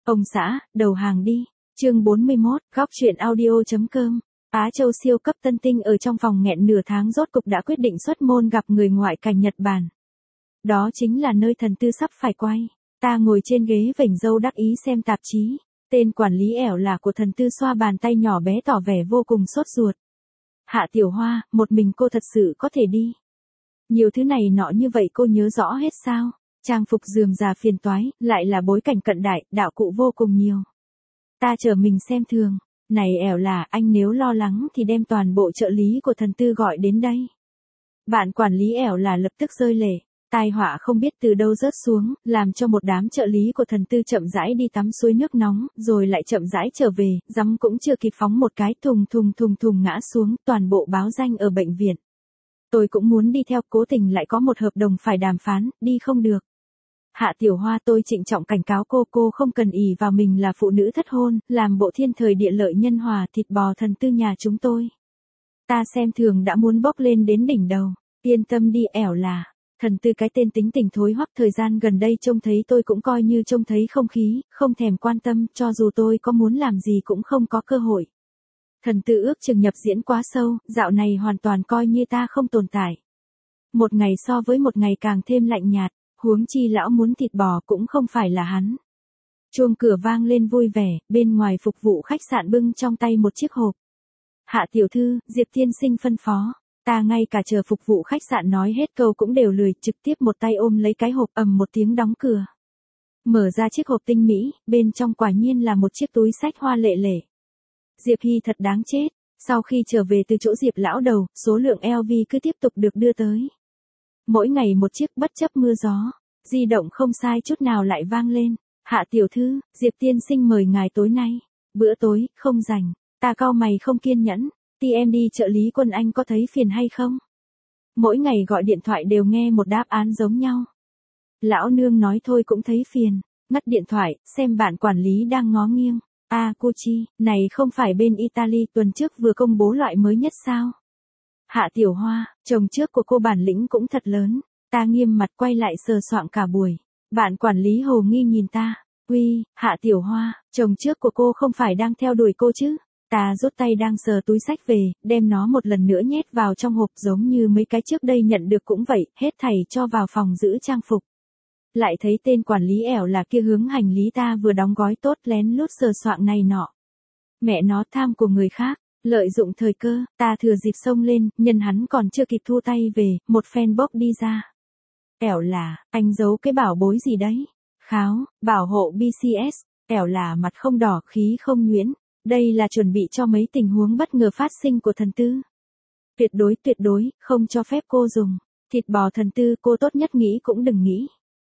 Ông xã, đầu hàng đi. Chương 41, góc truyện audio.com. Á Châu siêu cấp tân tinh ở trong phòng nghẹn nửa tháng rốt cục đã quyết định xuất môn gặp người ngoại cảnh Nhật Bản. Đó chính là nơi thần tư sắp phải quay. Ta ngồi trên ghế vểnh râu đắc ý xem tạp chí. Tên quản lý ẻo là của thần tư xoa bàn tay nhỏ bé tỏ vẻ vô cùng sốt ruột. Hạ Tiểu Hoa, một mình cô thật sự có thể đi. Nhiều thứ này nọ như vậy cô nhớ rõ hết sao? Trang phục rườm rà phiền toái, lại là bối cảnh cận đại, đạo cụ vô cùng nhiều. Ta chờ mình xem thường. Này ẻo là, anh nếu lo lắng thì đem toàn bộ trợ lý của thần tư gọi đến đây. Bạn quản lý ẻo là lập tức rơi lệ. Tai họa không biết từ đâu rớt xuống, làm cho một đám trợ lý của thần tư chậm rãi đi tắm suối nước nóng, rồi lại chậm rãi trở về, dắm cũng chưa kịp phóng một cái thùng ngã xuống, toàn bộ báo danh ở bệnh viện. Tôi cũng muốn đi theo, cố tình lại có một hợp đồng phải đàm phán, đi không được. Hạ Tiểu Hoa, tôi trịnh trọng cảnh cáo cô không cần ỷ vào mình là phụ nữ thất hôn, làm bộ thiên thời địa lợi nhân hòa thịt bò thần tư nhà chúng tôi. Ta xem thường đã muốn bốc lên đến đỉnh đầu, yên tâm đi ẻo là. Thần tư cái tên tính tình thối hoắc thời gian gần đây trông thấy tôi cũng coi như trông thấy không khí, không thèm quan tâm, cho dù tôi có muốn làm gì cũng không có cơ hội. Thần tư ước chừng nhập diễn quá sâu, dạo này hoàn toàn coi như ta không tồn tại. Một ngày so với một ngày càng thêm lạnh nhạt, huống chi lão muốn thịt bò cũng không phải là hắn. Chuông cửa vang lên vui vẻ, bên ngoài phục vụ khách sạn bưng trong tay một chiếc hộp. Hạ tiểu thư, Diệp tiên sinh phân phó. Ta ngay cả chờ phục vụ khách sạn nói hết câu cũng đều lười, trực tiếp một tay ôm lấy cái hộp, ầm một tiếng đóng cửa. Mở ra chiếc hộp tinh mỹ, bên trong quả nhiên là một chiếc túi xách hoa lệ lệ. Diệp Hy thật đáng chết, sau khi trở về từ chỗ Diệp lão đầu, số lượng LV cứ tiếp tục được đưa tới. Mỗi ngày một chiếc bất chấp mưa gió, di động không sai chút nào lại vang lên. Hạ tiểu thư, Diệp tiên sinh mời ngài tối nay. Bữa tối, không rảnh, ta cau mày không kiên nhẫn. TMD trợ lý Quân Anh có thấy phiền hay không? Mỗi ngày gọi điện thoại đều nghe một đáp án giống nhau. Lão nương nói thôi cũng thấy phiền, ngắt điện thoại, xem bạn quản lý đang ngó nghiêng. Gucci, này không phải bên Italy tuần trước vừa công bố loại mới nhất sao? Hạ Tiểu Hoa, chồng trước của cô bản lĩnh cũng thật lớn. Ta nghiêm mặt quay lại sờ soạng cả buổi. Bạn quản lý hồ nghi nhìn ta. Uy, Hạ Tiểu Hoa, chồng trước của cô không phải đang theo đuổi cô chứ? Ta rút tay đang sờ túi xách về, đem nó một lần nữa nhét vào trong hộp giống như mấy cái trước đây nhận được cũng vậy, hết thảy cho vào phòng giữ trang phục. Lại thấy tên quản lý ẻo là kia hướng hành lý ta vừa đóng gói tốt lén lút sờ soạng này nọ. Mẹ nó tham của người khác, lợi dụng thời cơ, ta thừa dịp xông lên, nhân hắn còn chưa kịp thu tay về, một phen bốc đi ra. Ẻo là, anh giấu cái bảo bối gì đấy? Kháo, bảo hộ BCS, ẻo là mặt không đỏ khí không nhuyễn. Đây là chuẩn bị cho mấy tình huống bất ngờ phát sinh của thần tư. Tuyệt đối, không cho phép cô dùng. Thịt bò thần tư cô tốt nhất nghĩ cũng đừng nghĩ.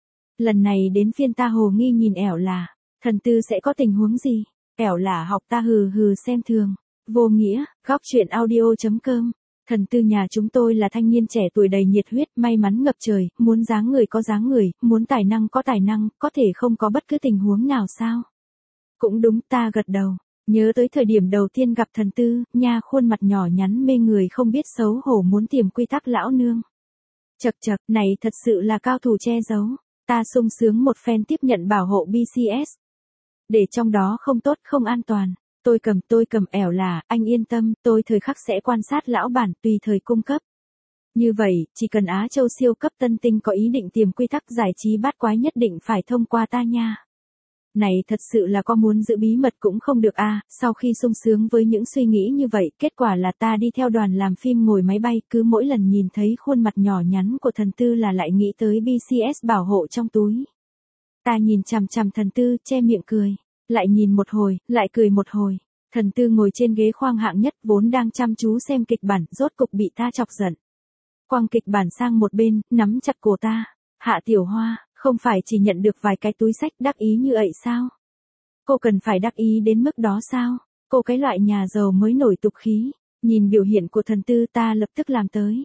Lần này đến phiên ta hồ nghi nhìn ẻo là, thần tư sẽ có tình huống gì? Ẻo là học ta hừ xem thường. Vô nghĩa, góc truyện audio.com. Thần tư nhà chúng tôi là thanh niên trẻ tuổi đầy nhiệt huyết, may mắn ngập trời, muốn dáng người có dáng người, muốn tài năng có tài năng, có thể không có bất cứ tình huống nào sao? Cũng đúng, ta gật đầu. Nhớ tới thời điểm đầu tiên gặp thần tư, nha khuôn mặt nhỏ nhắn mê người không biết xấu hổ muốn tìm quy tắc lão nương. Chật, này thật sự là cao thủ che giấu. Ta sung sướng một phen tiếp nhận bảo hộ BCS. Để trong đó không tốt không an toàn. Tôi cầm ẻo là, anh yên tâm, tôi thời khắc sẽ quan sát lão bản tùy thời cung cấp. Như vậy, chỉ cần Á Châu siêu cấp tân tinh có ý định tìm quy tắc giải trí bát quái nhất định phải thông qua ta nha. Này thật sự là có muốn giữ bí mật cũng không được sau khi sung sướng với những suy nghĩ như vậy, kết quả là ta đi theo đoàn làm phim ngồi máy bay, cứ mỗi lần nhìn thấy khuôn mặt nhỏ nhắn của thần tư là lại nghĩ tới BCS bảo hộ trong túi. Ta nhìn chằm chằm thần tư, che miệng cười, lại nhìn một hồi, lại cười một hồi. Thần tư ngồi trên ghế khoang hạng nhất vốn đang chăm chú xem kịch bản, rốt cục bị ta chọc giận. Quăng kịch bản sang một bên, nắm chặt cổ ta. Hạ Tiểu Hoa, không phải chỉ nhận được vài cái túi xách đắc ý như vậy sao? Cô cần phải đắc ý đến mức đó sao? Cô cái loại nhà giàu mới nổi tục khí. Nhìn biểu hiện của thần tư ta lập tức làm tới.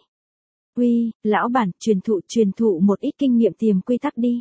Uy, lão bản, truyền thụ một ít kinh nghiệm tìm quy tắc đi.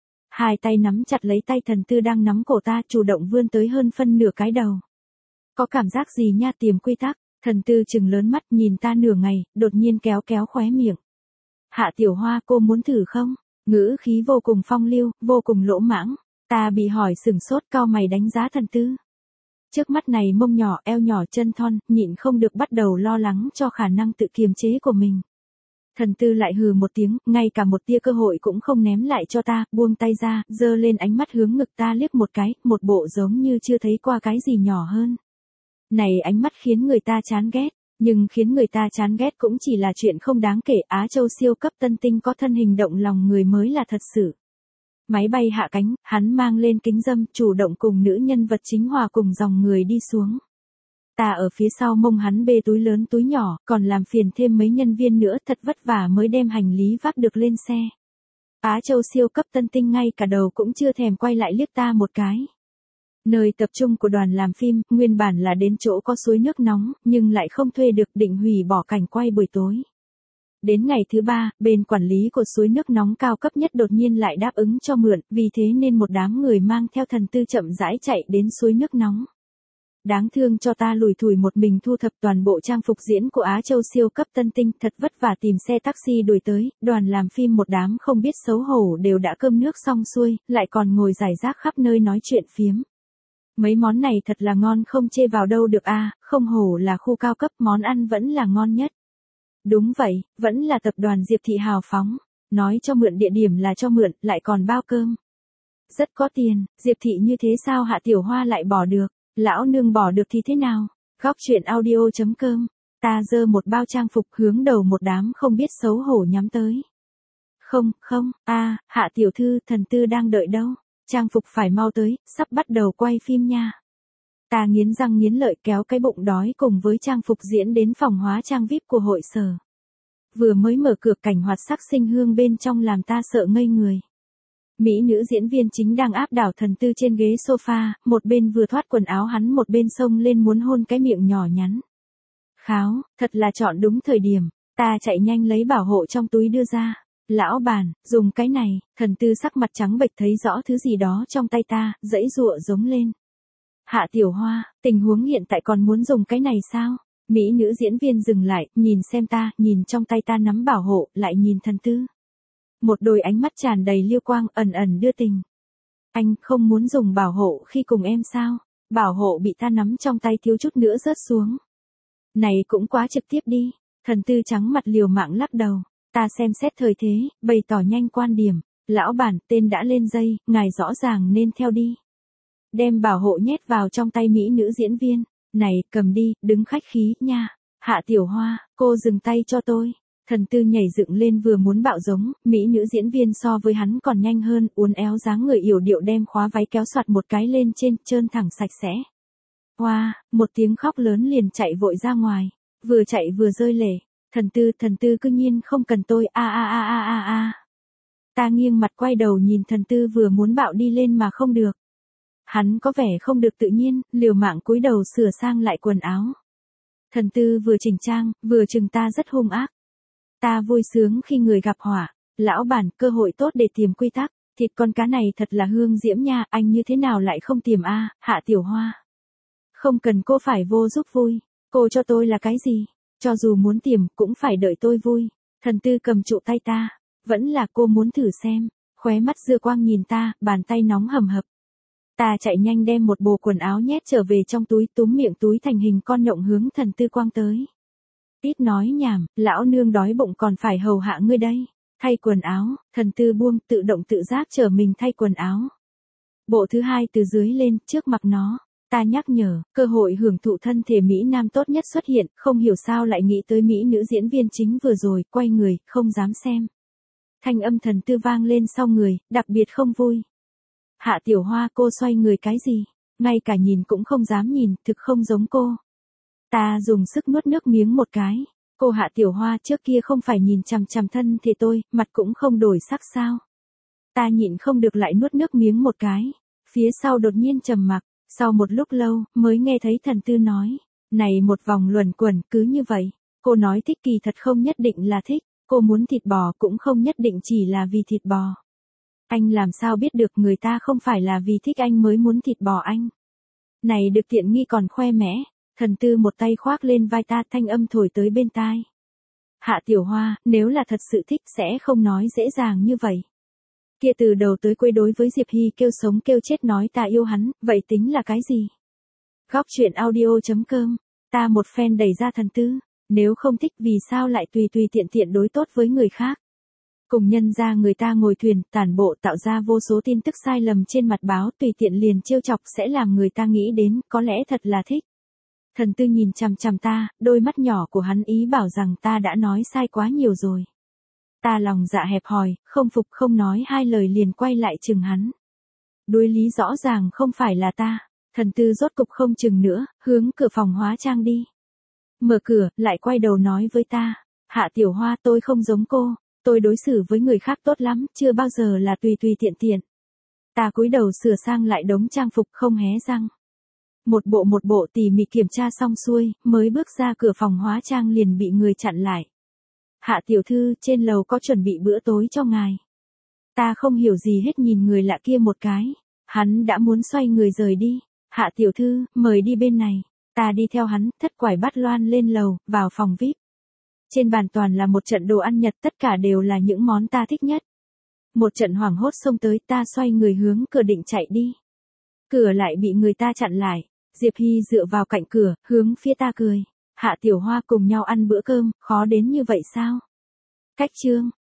Hai tay nắm chặt lấy tay thần tư đang nắm cổ ta, chủ động vươn tới hơn phân nửa cái đầu. Có cảm giác gì nha tìm quy tắc? Thần tư trừng lớn mắt nhìn ta nửa ngày, đột nhiên kéo khóe miệng. Hạ Tiểu Hoa, cô muốn thử không? Ngữ khí vô cùng phong lưu, vô cùng lỗ mãng. Ta bị hỏi sửng sốt, cau mày đánh giá thần tư. Trước mắt này mông nhỏ, eo nhỏ, chân thon, nhịn không được bắt đầu lo lắng cho khả năng tự kiềm chế của mình. Thần tư lại hừ một tiếng, ngay cả một tia cơ hội cũng không ném lại cho ta, buông tay ra, giơ lên ánh mắt hướng ngực ta liếc một cái, một bộ giống như chưa thấy qua cái gì nhỏ hơn. Này ánh mắt khiến người ta chán ghét, nhưng khiến người ta chán ghét cũng chỉ là chuyện không đáng kể. Á Châu siêu cấp tân tinh có thân hình động lòng người mới là thật sự. Máy bay hạ cánh, hắn mang lên kính râm, chủ động cùng nữ nhân vật chính hòa cùng dòng người đi xuống. Ta ở phía sau mông hắn bê túi lớn túi nhỏ, còn làm phiền thêm mấy nhân viên nữa, thật vất vả mới đem hành lý vác được lên xe. Á Châu siêu cấp tân tinh ngay cả đầu cũng chưa thèm quay lại liếc ta một cái. Nơi tập trung của đoàn làm phim, nguyên bản là đến chỗ có suối nước nóng, nhưng lại không thuê được, định hủy bỏ cảnh quay buổi tối. Đến ngày thứ 3, bên quản lý của suối nước nóng cao cấp nhất đột nhiên lại đáp ứng cho mượn, vì thế nên một đám người mang theo thần tư chậm rãi chạy đến suối nước nóng. Đáng thương cho ta lủi thủi một mình thu thập toàn bộ trang phục diễn của Á Châu siêu cấp tân tinh, thật vất vả tìm xe taxi đuổi tới, đoàn làm phim một đám không biết xấu hổ đều đã cơm nước xong xuôi, lại còn ngồi rải rác khắp nơi nói chuyện phiếm. Mấy món này thật là ngon không chê vào đâu được a, không hổ là khu cao cấp, món ăn vẫn là ngon nhất. Đúng vậy, vẫn là tập đoàn Diệp Thị hào phóng, nói cho mượn địa điểm là cho mượn, lại còn bao cơm. Rất có tiền, Diệp Thị như thế sao Hạ Tiểu Hoa lại bỏ được, lão nương bỏ được thì thế nào? Góc chuyện audio.com, ta giơ một bao trang phục hướng đầu một đám không biết xấu hổ nhắm tới. Không, Hạ tiểu thư, thần tư đang đợi đâu, trang phục phải mau tới, sắp bắt đầu quay phim nha. Ta nghiến răng nghiến lợi kéo cái bụng đói cùng với trang phục diễn đến phòng hóa trang VIP của hội sở. Vừa mới mở cửa, cảnh hoạt sắc sinh hương bên trong làm ta sợ ngây người. Mỹ nữ diễn viên chính đang áp đảo thần tư trên ghế sofa, một bên vừa thoát quần áo hắn một bên xông lên muốn hôn cái miệng nhỏ nhắn. Kháo, thật là chọn đúng thời điểm, ta chạy nhanh lấy bảo hộ trong túi đưa ra. Lão bản, dùng cái này, thần tư sắc mặt trắng bệch thấy rõ thứ gì đó trong tay ta, giãy giụa giống lên. Hạ Tiểu Hoa, tình huống hiện tại còn muốn dùng cái này sao? Mỹ nữ diễn viên dừng lại, nhìn xem ta, nhìn trong tay ta nắm bảo hộ, lại nhìn thần tư. Một đôi ánh mắt tràn đầy liêu quang, ẩn ẩn đưa tình. Anh không muốn dùng bảo hộ khi cùng em sao? Bảo hộ bị ta nắm trong tay thiếu chút nữa rớt xuống. Này cũng quá trực tiếp đi. Thần tư trắng mặt liều mạng lắc đầu. Ta xem xét thời thế, bày tỏ nhanh quan điểm. Lão bản, tên đã lên dây, ngài rõ ràng nên theo đi. Đem bảo hộ nhét vào trong tay mỹ nữ diễn viên. Này, cầm đi, đứng khách khí, nha. Hạ Tiểu Hoa, cô dừng tay cho tôi. Thần tư nhảy dựng lên vừa muốn bạo giống, mỹ nữ diễn viên so với hắn còn nhanh hơn, uốn éo dáng người yểu điệu đem khóa váy kéo soạt một cái lên trên, trơn thẳng sạch sẽ. Hoa, một tiếng khóc lớn liền chạy vội ra ngoài, vừa chạy vừa rơi lệ. Thần tư cứ nhiên không cần tôi, a. Ta nghiêng mặt quay đầu nhìn thần tư vừa muốn bạo đi lên mà không được. Hắn có vẻ không được tự nhiên, liều mạng cúi đầu sửa sang lại quần áo. Thần tư vừa chỉnh trang, vừa chừng ta rất hung ác. Ta vui sướng khi người gặp họa. Lão bản, cơ hội tốt để tìm quy tắc. Thịt con cá này thật là hương diễm nha, anh như thế nào lại không tìm a, Hạ Tiểu Hoa. Không cần cô phải vô giúp vui. Cô cho tôi là cái gì? Cho dù muốn tìm, cũng phải đợi tôi vui. Thần tư cầm trụ tay ta. Vẫn là cô muốn thử xem. Khóe mắt dư quang nhìn ta, bàn tay nóng hầm hập. Ta chạy nhanh đem một bộ quần áo nhét trở về trong túi, túm miệng túi thành hình con nhộng hướng thần tư quang tới. Ít nói nhảm, lão nương đói bụng còn phải hầu hạ ngươi đây. Thay quần áo, thần tư buông, tự động tự giác chở mình thay quần áo. Bộ thứ hai từ dưới lên, trước mặt nó. Ta nhắc nhở, cơ hội hưởng thụ thân thể Mỹ Nam tốt nhất xuất hiện, không hiểu sao lại nghĩ tới Mỹ nữ diễn viên chính vừa rồi, quay người, không dám xem. Thanh âm thần tư vang lên sau người, đặc biệt không vui. Hạ Tiểu Hoa, cô xoay người cái gì? Ngay cả nhìn cũng không dám nhìn, thực không giống cô. Ta dùng sức nuốt nước miếng một cái. Cô Hạ Tiểu Hoa trước kia không phải nhìn chằm chằm thân thì tôi, mặt cũng không đổi sắc sao. Ta nhịn không được lại nuốt nước miếng một cái. Phía sau đột nhiên trầm mặc, sau một lúc lâu, mới nghe thấy thần tư nói. Này một vòng luẩn quẩn, cứ như vậy. Cô nói thích kỳ thật không nhất định là thích. Cô muốn thịt bò cũng không nhất định chỉ là vì thịt bò. Anh làm sao biết được người ta không phải là vì thích anh mới muốn thịt bò anh. Này được tiện nghi còn khoe mẽ. Thần tư một tay khoác lên vai ta, thanh âm thổi tới bên tai. Hạ Tiểu Hoa, nếu là thật sự thích sẽ không nói dễ dàng như vậy. Kia từ đầu tới cuối đối với Diệp Hy kêu sống kêu chết nói ta yêu hắn, vậy tính là cái gì? Góc truyện audio.com, ta một fan đẩy ra thần tư, nếu không thích vì sao lại tùy tùy tiện tiện đối tốt với người khác. Cùng nhân ra người ta ngồi thuyền, tản bộ tạo ra vô số tin tức sai lầm trên mặt báo tùy tiện liền trêu chọc sẽ làm người ta nghĩ đến, có lẽ thật là thích. Thần tư nhìn chằm chằm ta, đôi mắt nhỏ của hắn ý bảo rằng ta đã nói sai quá nhiều rồi. Ta lòng dạ hẹp hòi, không phục không nói hai lời liền quay lại chừng hắn. Đối lý rõ ràng không phải là ta, thần tư rốt cục không chừng nữa, hướng cửa phòng hóa trang đi. Mở cửa, lại quay đầu nói với ta, Hạ Tiểu Hoa tôi không giống cô, tôi đối xử với người khác tốt lắm, chưa bao giờ là tùy tùy tiện tiện. Ta cúi đầu sửa sang lại đống trang phục không hé răng. Một bộ tỉ mỉ kiểm tra xong xuôi, mới bước ra cửa phòng hóa trang liền bị người chặn lại. Hạ tiểu thư, trên lầu có chuẩn bị bữa tối cho ngài. Ta không hiểu gì hết nhìn người lạ kia một cái. Hắn đã muốn xoay người rời đi. Hạ tiểu thư, mời đi bên này. Ta đi theo hắn, thất quải bắt loan lên lầu, vào phòng VIP. Trên bàn toàn là một trận đồ ăn Nhật, tất cả đều là những món ta thích nhất. Một trận hoảng hốt xông tới, ta xoay người hướng cửa định chạy đi. Cửa lại bị người ta chặn lại. Diệp Hy dựa vào cạnh cửa, hướng phía ta cười. Hạ Tiểu Hoa cùng nhau ăn bữa cơm, khó đến như vậy sao? Cách chương.